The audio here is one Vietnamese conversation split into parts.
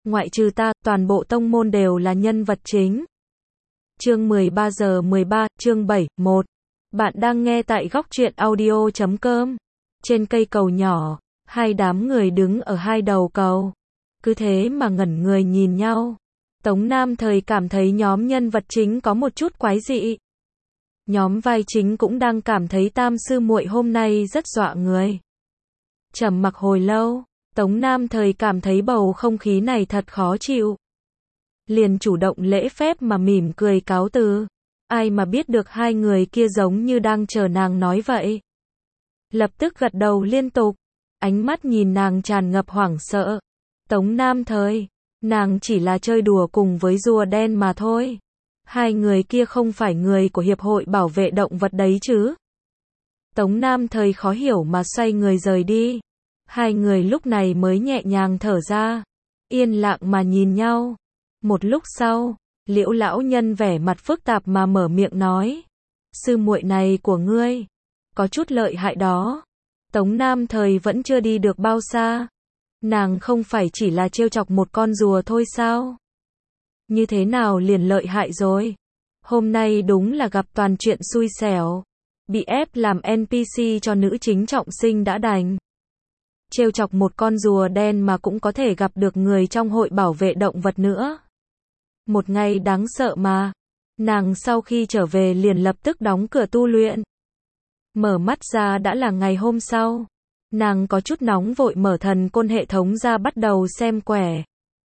ngoại trừ ta, toàn bộ tông môn đều là nhân vật chính. Chương 13 giờ 13, chương 7, 1. Bạn đang nghe tại góc truyện audio.com. Trên cây cầu nhỏ, hai đám người đứng ở hai đầu cầu. Cứ thế mà ngẩn người nhìn nhau. Tống Nam Thời cảm thấy nhóm nhân vật chính có một chút quái dị. Nhóm vai chính cũng đang cảm thấy tam sư muội hôm nay rất dọa người. Trầm mặc hồi lâu, Tống Nam Thời cảm thấy bầu không khí này thật khó chịu. Liền chủ động lễ phép mà mỉm cười cáo từ. Ai mà biết được hai người kia giống như đang chờ nàng nói vậy. Lập tức gật đầu liên tục, ánh mắt nhìn nàng tràn ngập hoảng sợ. Tống Nam Thời, nàng chỉ là chơi đùa cùng với rùa đen mà thôi. Hai người kia không phải người của Hiệp hội Bảo vệ Động vật đấy chứ. Tống Nam Thời khó hiểu mà xoay người rời đi. Hai người lúc này mới nhẹ nhàng thở ra, yên lặng mà nhìn nhau. Một lúc sau, Liễu lão nhân vẻ mặt phức tạp mà mở miệng nói: sư muội này của ngươi có chút lợi hại đó. Tống Nam Thời vẫn chưa đi được bao xa. Nàng không phải chỉ là trêu chọc một con rùa thôi sao? Như thế nào liền lợi hại rồi? Hôm nay đúng là gặp toàn chuyện xui xẻo. Bị ép làm NPC cho nữ chính trọng sinh đã đành. Trêu chọc một con rùa đen mà cũng có thể gặp được người trong hội bảo vệ động vật nữa. Một ngày đáng sợ mà. Nàng sau khi trở về liền lập tức đóng cửa tu luyện. Mở mắt ra đã là ngày hôm sau. Nàng có chút nóng vội mở thần côn hệ thống ra bắt đầu xem quẻ.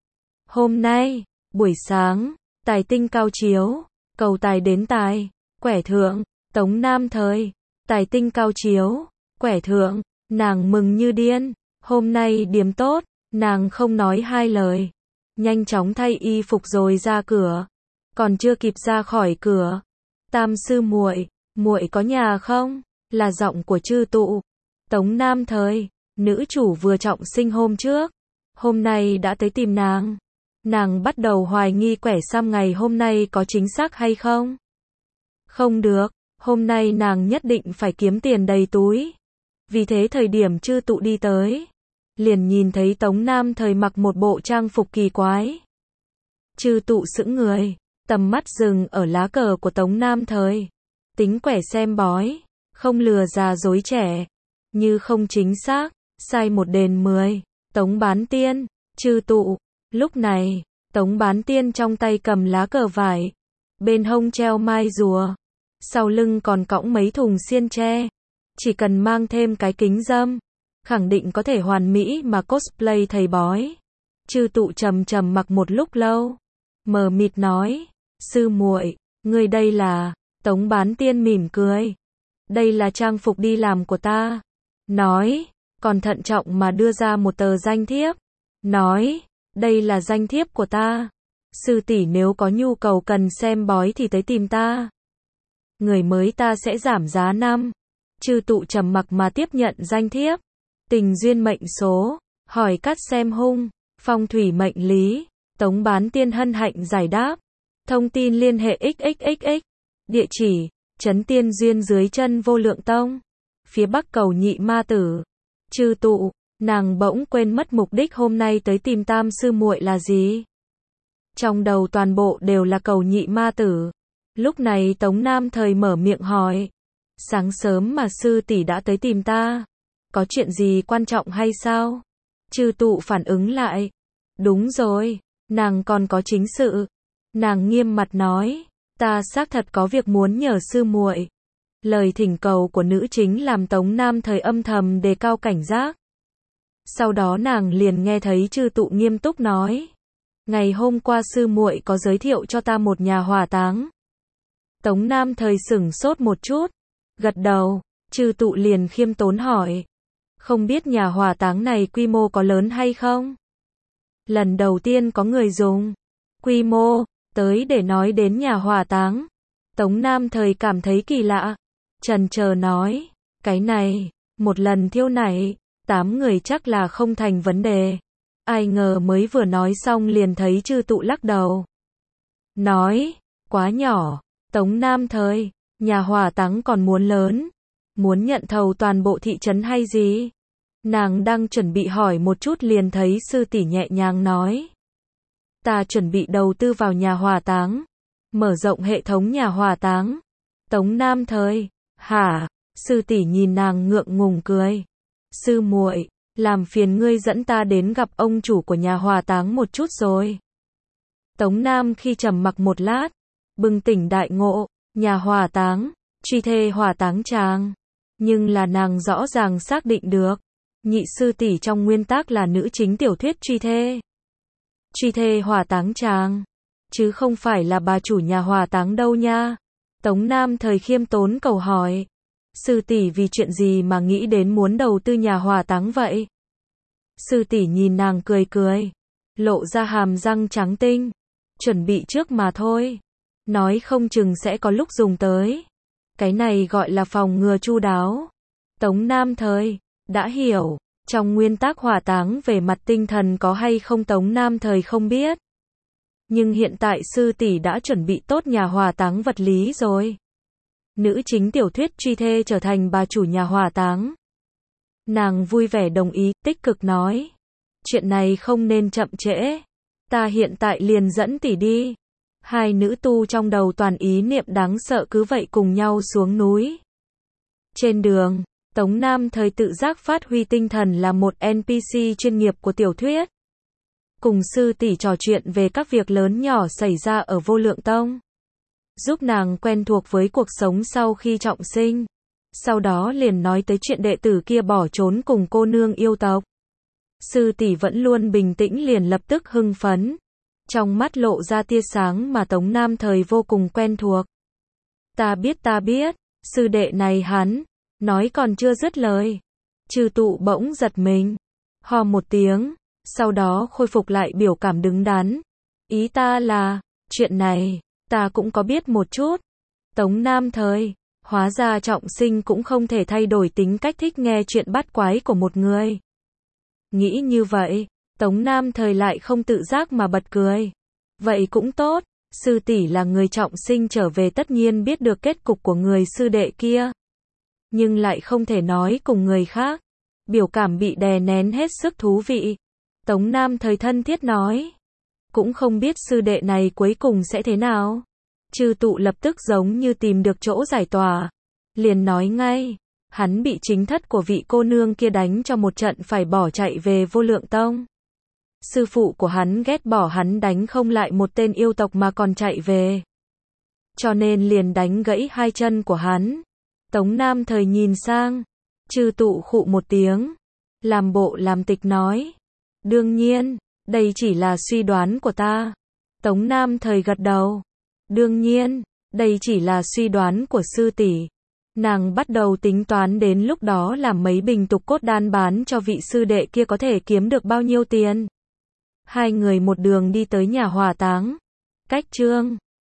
Hôm nay, buổi sáng, tài tinh cao chiếu, cầu tài đến tài, quẻ thượng, Tống Nam Thời, tài tinh cao chiếu, quẻ thượng, nàng mừng như điên, hôm nay điểm tốt, nàng không nói hai lời. Nhanh chóng thay y phục rồi ra cửa. Còn chưa kịp ra khỏi cửa, tam sư muội, muội có nhà không? Là giọng của Trư Tụ. Tống Nam Thời, nữ chủ vừa trọng sinh hôm trước, hôm nay đã tới tìm nàng. Nàng bắt đầu hoài nghi quẻ xăm ngày hôm nay có chính xác hay không. Không được, hôm nay nàng nhất định phải kiếm tiền đầy túi. Vì thế thời điểm Trư Tụ đi tới, liền nhìn thấy Tống Nam Thời mặc một bộ trang phục kỳ quái. Trư Tụ sững người, tầm mắt dừng ở lá cờ của Tống Nam Thời. Tính quẻ xem bói, không lừa già dối trẻ, như không chính xác, sai một đền 10. Tống Bán Tiên, Trư Tụ. Lúc này, Tống Bán Tiên trong tay cầm lá cờ vải, bên hông treo mai rùa, sau lưng còn cõng mấy thùng xiên tre. Chỉ cần mang thêm cái kính râm, khẳng định có thể hoàn mỹ mà cosplay thầy bói. Trư Tụ trầm trầm mặc một lúc lâu, mờ mịt nói: sư muội, ngươi đây là? Tống Bán Tiên mỉm cười: đây là trang phục đi làm của ta. Nói, còn thận trọng mà đưa ra một tờ danh thiếp. Nói, đây là danh thiếp của ta. Sư tỷ nếu có nhu cầu cần xem bói thì tới tìm ta. Người mới ta sẽ giảm giá 5. Trư Tụ trầm mặc mà tiếp nhận danh thiếp. Tình duyên mệnh số, hỏi cát xem hung, phong thủy mệnh lý. Tống Bán Tiên hân hạnh giải đáp. Thông tin liên hệ XXXX. Địa chỉ, Trấn Tiên Duyên dưới chân Vô Lượng Tông, phía bắc cầu Nhị Ma Tử. Trư Tụ, nàng bỗng quên mất mục đích hôm nay tới tìm tam sư muội là gì. Trong đầu toàn bộ đều là cầu Nhị Ma Tử. Lúc này Tống Nam Thời mở miệng hỏi: sáng sớm mà sư tỷ đã tới tìm ta, có chuyện gì quan trọng hay sao? Trư Tụ phản ứng lại: đúng rồi, nàng còn có chính sự. Nàng nghiêm mặt nói: ta xác thật có việc muốn nhờ sư muội. Lời thỉnh cầu của nữ chính làm Tống Nam Thời âm thầm đề cao cảnh giác. Sau đó nàng liền nghe thấy Trư Tụ nghiêm túc nói: ngày hôm qua sư muội có giới thiệu cho ta một nhà hỏa táng. Tống Nam Thời sửng sốt một chút, gật đầu. Trư Tụ liền khiêm tốn hỏi: không biết nhà hỏa táng này quy mô có lớn hay không? Lần đầu tiên có người dùng quy mô tới để nói đến nhà hỏa táng. Tống Nam Thời cảm thấy kỳ lạ, chần chờ nói: cái này, một lần thiêu này, 8 người chắc là không thành vấn đề. Ai ngờ mới vừa nói xong liền thấy Trư Tụ lắc đầu. Nói, quá nhỏ. Tống Nam Thời, nhà hỏa táng còn muốn lớn. Muốn nhận thầu toàn bộ thị trấn hay gì? Nàng đang chuẩn bị hỏi một chút liền thấy sư tỷ nhẹ nhàng nói: Ta chuẩn bị đầu tư vào nhà hỏa táng, mở rộng hệ thống nhà hỏa táng. Tống Nam Thời, hả? Sư tỷ nhìn nàng ngượng ngùng cười. Sư muội, làm phiền ngươi dẫn ta đến gặp ông chủ của nhà hỏa táng một chút rồi. Tống Nam khi trầm mặc một lát, bừng tỉnh đại ngộ, nhà hỏa táng, truy thê hỏa táng tràng. Nhưng là nàng rõ ràng xác định được, nhị sư tỷ trong nguyên tác là nữ chính tiểu thuyết truy thê. Truy thê hỏa táng tràng, chứ không phải là bà chủ nhà hỏa táng đâu nha. Tống Nam Thời khiêm tốn cầu hỏi. Sư tỷ vì chuyện gì mà nghĩ đến muốn đầu tư nhà hỏa táng vậy? Sư tỷ nhìn nàng cười cười, lộ ra hàm răng trắng tinh. Chuẩn bị trước mà thôi. Nói không chừng sẽ có lúc dùng tới. Cái này gọi là phòng ngừa chu đáo. Tống Nam Thời, đã hiểu. Trong nguyên tắc hỏa táng về mặt tinh thần có hay không Tống Nam Thời không biết. Nhưng hiện tại sư tỷ đã chuẩn bị tốt nhà hỏa táng vật lý rồi. Nữ chính tiểu thuyết truy thê trở thành bà chủ nhà hỏa táng. Nàng vui vẻ đồng ý, tích cực nói. Chuyện này không nên chậm trễ. Ta hiện tại liền dẫn tỷ đi. Hai nữ tu trong đầu toàn ý niệm đáng sợ cứ vậy cùng nhau xuống núi. Trên đường, Tống Nam Thời tự giác phát huy tinh thần là một NPC chuyên nghiệp của tiểu thuyết. Cùng sư tỷ trò chuyện về các việc lớn nhỏ xảy ra ở Vô Lượng Tông. Giúp nàng quen thuộc với cuộc sống sau khi trọng sinh. Sau đó liền nói tới chuyện đệ tử kia bỏ trốn cùng cô nương yêu tộc. Sư tỷ vẫn luôn bình tĩnh liền lập tức hưng phấn. Trong mắt lộ ra tia sáng mà Tống Nam Thời vô cùng quen thuộc. Ta biết, sư đệ này hắn, nói còn chưa dứt lời. Trừ tụ bỗng giật mình, ho một tiếng, sau đó khôi phục lại biểu cảm đứng đắn. Ý ta là, chuyện này, ta cũng có biết một chút. Tống Nam Thời, hóa ra trọng sinh cũng không thể thay đổi tính cách thích nghe chuyện bắt quái của một người. Nghĩ như vậy, Tống Nam Thời lại không tự giác mà bật cười. Vậy cũng tốt, sư tỷ là người trọng sinh trở về tất nhiên biết được kết cục của người sư đệ kia. Nhưng lại không thể nói cùng người khác. Biểu cảm bị đè nén hết sức thú vị. Tống Nam Thời thân thiết nói. Cũng không biết sư đệ này cuối cùng sẽ thế nào. Trừ tụ lập tức giống như tìm được chỗ giải tỏa. Liền nói ngay. Hắn bị chính thất của vị cô nương kia đánh cho một trận phải bỏ chạy về Vô Lượng Tông. Sư phụ của hắn ghét bỏ hắn đánh không lại một tên yêu tộc mà còn chạy về. Cho nên liền đánh gãy hai chân của hắn. Tống Nam Thời nhìn sang. Trừ tụ khụ một tiếng. Làm bộ làm tịch nói. Đương nhiên, đây chỉ là suy đoán của ta. Tống Nam Thời gật đầu. Đương nhiên, đây chỉ là suy đoán của sư tỷ. Nàng bắt đầu tính toán đến lúc đó làm mấy bình tục cốt đan bán cho vị sư đệ kia có thể kiếm được bao nhiêu tiền. Hai người một đường đi tới nhà hỏa táng. Cách chương